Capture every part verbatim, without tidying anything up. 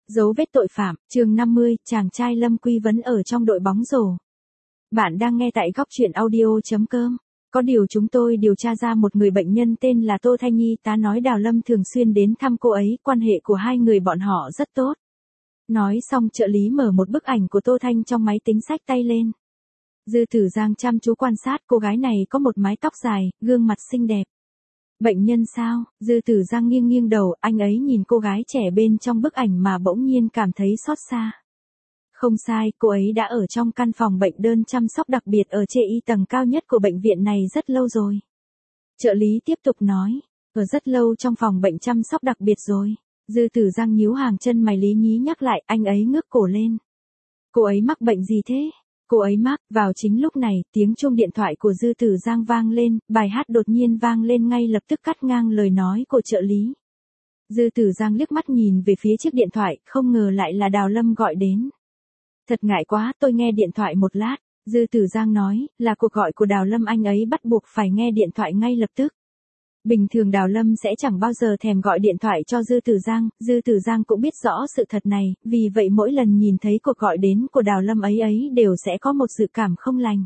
Dấu vết tội phạm, chương năm mươi, chàng trai Lâm Quy Vấn ở trong đội bóng rổ. Bạn đang nghe tại góc truyện audio chấm com. Có điều chúng tôi điều tra ra một người bệnh nhân tên là Tô Thanh Nhi, tá nói Đào Lâm thường xuyên đến thăm cô ấy, quan hệ của hai người bọn họ rất tốt. Nói xong trợ lý mở một bức ảnh của Tô Thanh trong máy tính xách tay lên. Dư Tử Giang chăm chú quan sát cô gái này có một mái tóc dài, gương mặt xinh đẹp. Bệnh nhân sao? Dư Tử Giang nghiêng nghiêng đầu, anh ấy nhìn cô gái trẻ bên trong bức ảnh mà bỗng nhiên cảm thấy xót xa. Không sai, cô ấy đã ở trong căn phòng bệnh đơn chăm sóc đặc biệt ở chê y tầng cao nhất của bệnh viện này rất lâu rồi. Trợ lý tiếp tục nói, ở rất lâu trong phòng bệnh chăm sóc đặc biệt rồi. Dư Tử Giang nhíu hàng chân mày lý nhí nhắc lại, anh ấy ngước cổ lên. Cô ấy mắc bệnh gì thế? Cô ấy mắc, vào chính lúc này, tiếng chuông điện thoại của Dư Tử Giang vang lên, bài hát đột nhiên vang lên ngay lập tức cắt ngang lời nói của trợ lý. Dư Tử Giang liếc mắt nhìn về phía chiếc điện thoại, không ngờ lại là Đào Lâm gọi đến. Thật ngại quá, tôi nghe điện thoại một lát. Dư Tử Giang nói, là cuộc gọi của Đào Lâm, anh ấy bắt buộc phải nghe điện thoại ngay lập tức. Bình thường Đào Lâm sẽ chẳng bao giờ thèm gọi điện thoại cho Dư Tử Giang, Dư Tử Giang cũng biết rõ sự thật này, vì vậy mỗi lần nhìn thấy cuộc gọi đến của Đào Lâm ấy ấy đều sẽ có một dự cảm không lành.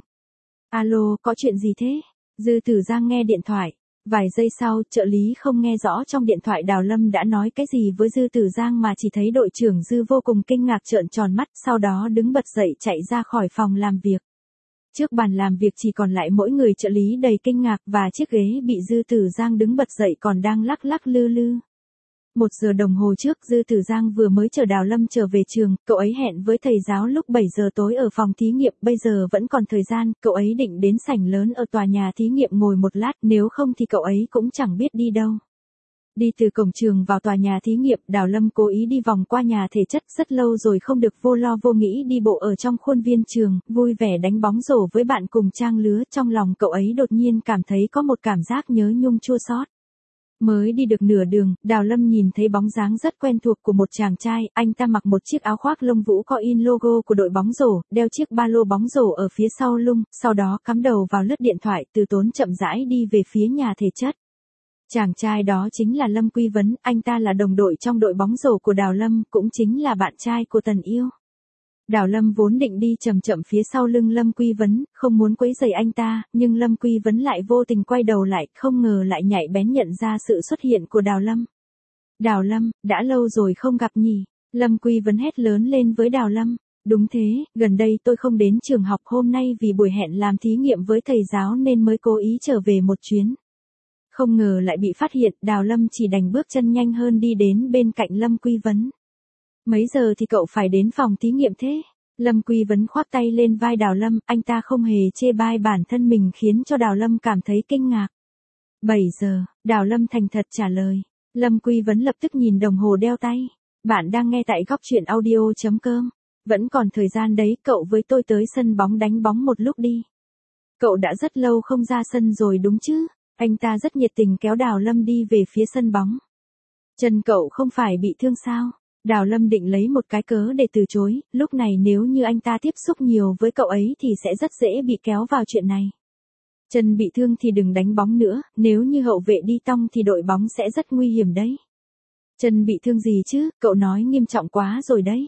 Alo, có chuyện gì thế? Dư Tử Giang nghe điện thoại. Vài giây sau, trợ lý không nghe rõ trong điện thoại Đào Lâm đã nói cái gì với Dư Tử Giang mà chỉ thấy đội trưởng Dư vô cùng kinh ngạc trợn tròn mắt, sau đó đứng bật dậy chạy ra khỏi phòng làm việc. Trước bàn làm việc chỉ còn lại mỗi người trợ lý đầy kinh ngạc và chiếc ghế bị Dư Tử Giang đứng bật dậy còn đang lắc lắc lư lư. Một giờ đồng hồ trước Dư Tử Giang vừa mới chở Đào Lâm trở về trường, cậu ấy hẹn với thầy giáo lúc bảy giờ tối ở phòng thí nghiệm, bây giờ vẫn còn thời gian, cậu ấy định đến sảnh lớn ở tòa nhà thí nghiệm ngồi một lát, nếu không thì cậu ấy cũng chẳng biết đi đâu. Đi từ cổng trường vào tòa nhà thí nghiệm, Đào Lâm cố ý đi vòng qua nhà thể chất, rất lâu rồi không được vô lo vô nghĩ đi bộ ở trong khuôn viên trường, vui vẻ đánh bóng rổ với bạn cùng trang lứa, trong lòng cậu ấy đột nhiên cảm thấy có một cảm giác nhớ nhung chua xót. Mới đi được nửa đường, Đào Lâm nhìn thấy bóng dáng rất quen thuộc của một chàng trai, anh ta mặc một chiếc áo khoác lông vũ có in logo của đội bóng rổ, đeo chiếc ba lô bóng rổ ở phía sau lưng, sau đó cắm đầu vào lướt điện thoại, từ tốn chậm rãi đi về phía nhà thể chất. Chàng trai đó chính là Lâm Quy Vấn, anh ta là đồng đội trong đội bóng rổ của Đào Lâm, cũng chính là bạn trai của Tần Yêu. Đào Lâm vốn định đi chậm chậm phía sau lưng Lâm Quy Vấn, không muốn quấy rầy anh ta, nhưng Lâm Quy Vấn lại vô tình quay đầu lại, không ngờ lại nhạy bén nhận ra sự xuất hiện của Đào Lâm. Đào Lâm, đã lâu rồi không gặp nhỉ? Lâm Quy Vấn hét lớn lên với Đào Lâm. Đúng thế, gần đây tôi không đến trường học, hôm nay vì buổi hẹn làm thí nghiệm với thầy giáo nên mới cố ý trở về một chuyến. Không ngờ lại bị phát hiện, Đào Lâm chỉ đành bước chân nhanh hơn đi đến bên cạnh Lâm Quy Vấn. Mấy giờ thì cậu phải đến phòng thí nghiệm thế? Lâm Quy Vấn khoác tay lên vai Đào Lâm, anh ta không hề chê bai bản thân mình khiến cho Đào Lâm cảm thấy kinh ngạc. bảy giờ, Đào Lâm thành thật trả lời. Lâm Quy Vấn lập tức nhìn đồng hồ đeo tay. Bạn đang nghe tại góc truyện audio chấm com. Vẫn còn thời gian đấy, cậu với tôi tới sân bóng đánh bóng một lúc đi. Cậu đã rất lâu không ra sân rồi đúng chứ? Anh ta rất nhiệt tình kéo Đào Lâm đi về phía sân bóng. Chân cậu không phải bị thương sao? Đào Lâm định lấy một cái cớ để từ chối, lúc này nếu như anh ta tiếp xúc nhiều với cậu ấy thì sẽ rất dễ bị kéo vào chuyện này. Chân bị thương thì đừng đánh bóng nữa, nếu như hậu vệ đi tong thì đội bóng sẽ rất nguy hiểm đấy. Chân bị thương gì chứ, cậu nói nghiêm trọng quá rồi đấy.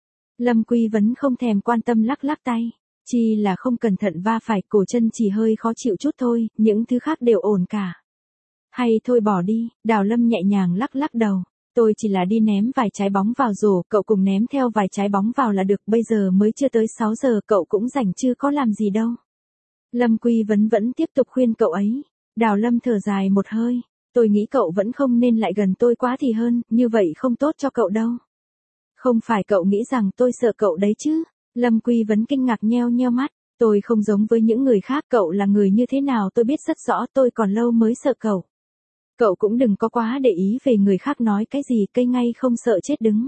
Lâm Quy Vấn không thèm quan tâm lắc lắc tay. Chỉ là không cẩn thận va phải, cổ chân chỉ hơi khó chịu chút thôi, những thứ khác đều ổn cả. Hay thôi bỏ đi, Đào Lâm nhẹ nhàng lắc lắc đầu. Tôi chỉ là đi ném vài trái bóng vào rổ, cậu cùng ném theo vài trái bóng vào là được, bây giờ mới chưa tới sáu giờ, cậu cũng rảnh chưa có làm gì đâu. Lâm Quy Vấn vẫn tiếp tục khuyên cậu ấy. Đào Lâm thở dài một hơi. Tôi nghĩ cậu vẫn không nên lại gần tôi quá thì hơn, như vậy không tốt cho cậu đâu. Không phải cậu nghĩ rằng tôi sợ cậu đấy chứ? Lâm Quy Vấn kinh ngạc nheo nheo mắt. Tôi không giống với những người khác, cậu là người như thế nào tôi biết rất rõ, tôi còn lâu mới sợ cậu. Cậu cũng đừng có quá để ý về người khác nói cái gì, cây ngay không sợ chết đứng.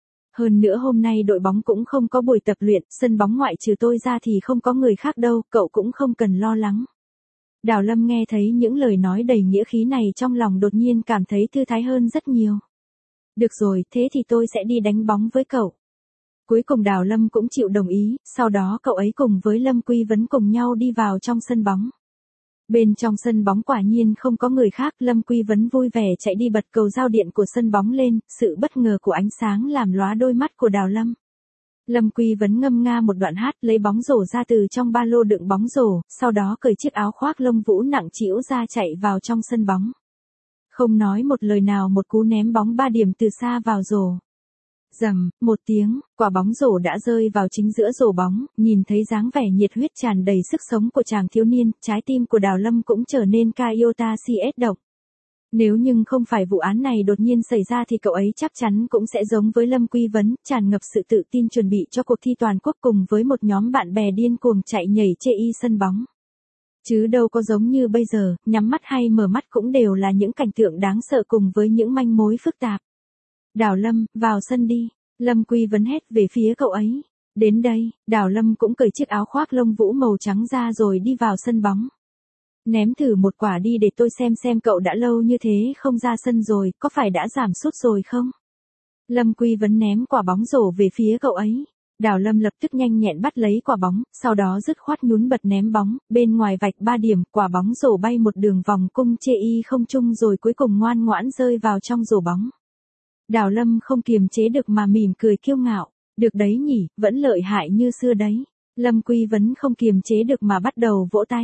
Hơn nữa hôm nay đội bóng cũng không có buổi tập luyện, sân bóng ngoại trừ tôi ra thì không có người khác đâu, cậu cũng không cần lo lắng. Đào Lâm nghe thấy những lời nói đầy nghĩa khí này trong lòng đột nhiên cảm thấy thư thái hơn rất nhiều. Được rồi, thế thì tôi sẽ đi đánh bóng với cậu. Cuối cùng Đào Lâm cũng chịu đồng ý, sau đó cậu ấy cùng với Lâm Quy Vấn cùng nhau đi vào trong sân bóng. Bên trong sân bóng quả nhiên không có người khác, Lâm Quy Vấn vui vẻ chạy đi bật cầu giao điện của sân bóng lên, sự bất ngờ của ánh sáng làm lóa đôi mắt của Đào Lâm. Lâm Quy Vấn ngâm nga một đoạn hát, lấy bóng rổ ra từ trong ba lô đựng bóng rổ, sau đó cởi chiếc áo khoác lông vũ nặng trĩu ra chạy vào trong sân bóng. Không nói một lời nào, một cú ném bóng ba điểm từ xa vào rổ. Rầm, một tiếng, quả bóng rổ đã rơi vào chính giữa rổ bóng, nhìn thấy dáng vẻ nhiệt huyết tràn đầy sức sống của chàng thiếu niên, trái tim của Đào Lâm cũng trở nên ca iota cs động. Nếu nhưng không phải vụ án này đột nhiên xảy ra thì cậu ấy chắc chắn cũng sẽ giống với Lâm Quy Vấn, tràn ngập sự tự tin chuẩn bị cho cuộc thi toàn quốc cùng với một nhóm bạn bè điên cuồng chạy nhảy chê y sân bóng. Chứ đâu có giống như bây giờ, nhắm mắt hay mở mắt cũng đều là những cảnh tượng đáng sợ cùng với những manh mối phức tạp. Đào Lâm, vào sân đi. Lâm Quy Vấn hét về phía cậu ấy. Đến đây, Đào Lâm cũng cởi chiếc áo khoác lông vũ màu trắng ra rồi đi vào sân bóng. Ném thử một quả đi để tôi xem xem cậu đã lâu như thế không ra sân rồi, có phải đã giảm sút rồi không? Lâm Quy Vấn ném quả bóng rổ về phía cậu ấy. Đào Lâm lập tức nhanh nhẹn bắt lấy quả bóng, sau đó dứt khoát nhún bật ném bóng, bên ngoài vạch ba điểm, quả bóng rổ bay một đường vòng cung chê y không trung rồi cuối cùng ngoan ngoãn rơi vào trong rổ bóng. Đào Lâm không kiềm chế được mà mỉm cười kiêu ngạo, được đấy nhỉ, vẫn lợi hại như xưa đấy. Lâm Quy Vấn không kiềm chế được mà bắt đầu vỗ tay.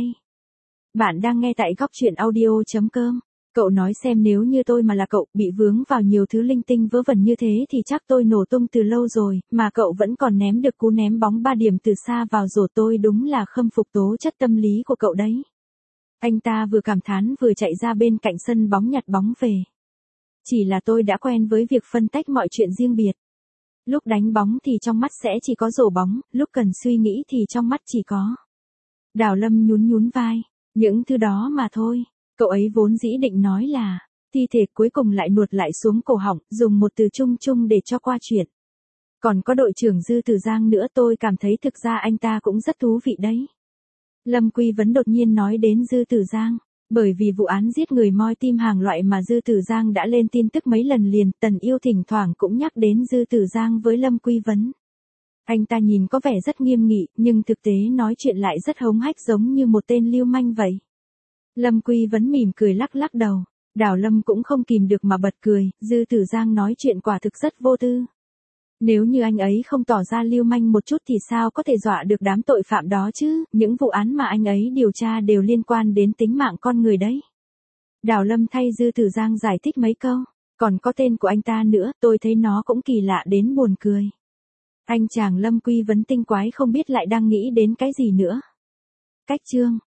Bạn đang nghe tại góc truyện audio chấm com. Cậu nói xem nếu như tôi mà là cậu, bị vướng vào nhiều thứ linh tinh vớ vẩn như thế thì chắc tôi nổ tung từ lâu rồi, mà cậu vẫn còn ném được cú ném bóng ba điểm từ xa vào rổ, tôi đúng là khâm phục tố chất tâm lý của cậu đấy. Anh ta vừa cảm thán vừa chạy ra bên cạnh sân bóng nhặt bóng về. Chỉ là tôi đã quen với việc phân tách mọi chuyện riêng biệt. Lúc đánh bóng thì trong mắt sẽ chỉ có rổ bóng, lúc cần suy nghĩ thì trong mắt chỉ có. Đào Lâm nhún nhún vai. Những thứ đó mà thôi. Cậu ấy vốn dĩ định nói là, thi thể cuối cùng lại nuột lại xuống cổ họng, dùng một từ chung chung để cho qua chuyện. Còn có đội trưởng Dư Tử Giang nữa, tôi cảm thấy thực ra anh ta cũng rất thú vị đấy. Lâm Quy Vấn đột nhiên nói đến Dư Tử Giang. Bởi vì vụ án giết người moi tim hàng loại mà Dư Tử Giang đã lên tin tức mấy lần liền, Tần Yêu thỉnh thoảng cũng nhắc đến Dư Tử Giang với Lâm Quy Vấn. Anh ta nhìn có vẻ rất nghiêm nghị, nhưng thực tế nói chuyện lại rất hống hách giống như một tên lưu manh vậy. Lâm Quy Vấn mỉm cười lắc lắc đầu. Đào Lâm cũng không kìm được mà bật cười, Dư Tử Giang nói chuyện quả thực rất vô tư. Nếu như anh ấy không tỏ ra lưu manh một chút thì sao có thể dọa được đám tội phạm đó chứ, những vụ án mà anh ấy điều tra đều liên quan đến tính mạng con người đấy. Đào Lâm thay Dư Tử Giang giải thích mấy câu, còn có tên của anh ta nữa, tôi thấy nó cũng kỳ lạ đến buồn cười. Anh chàng Lâm Quy Vấn tinh quái không biết lại đang nghĩ đến cái gì nữa. Cách chương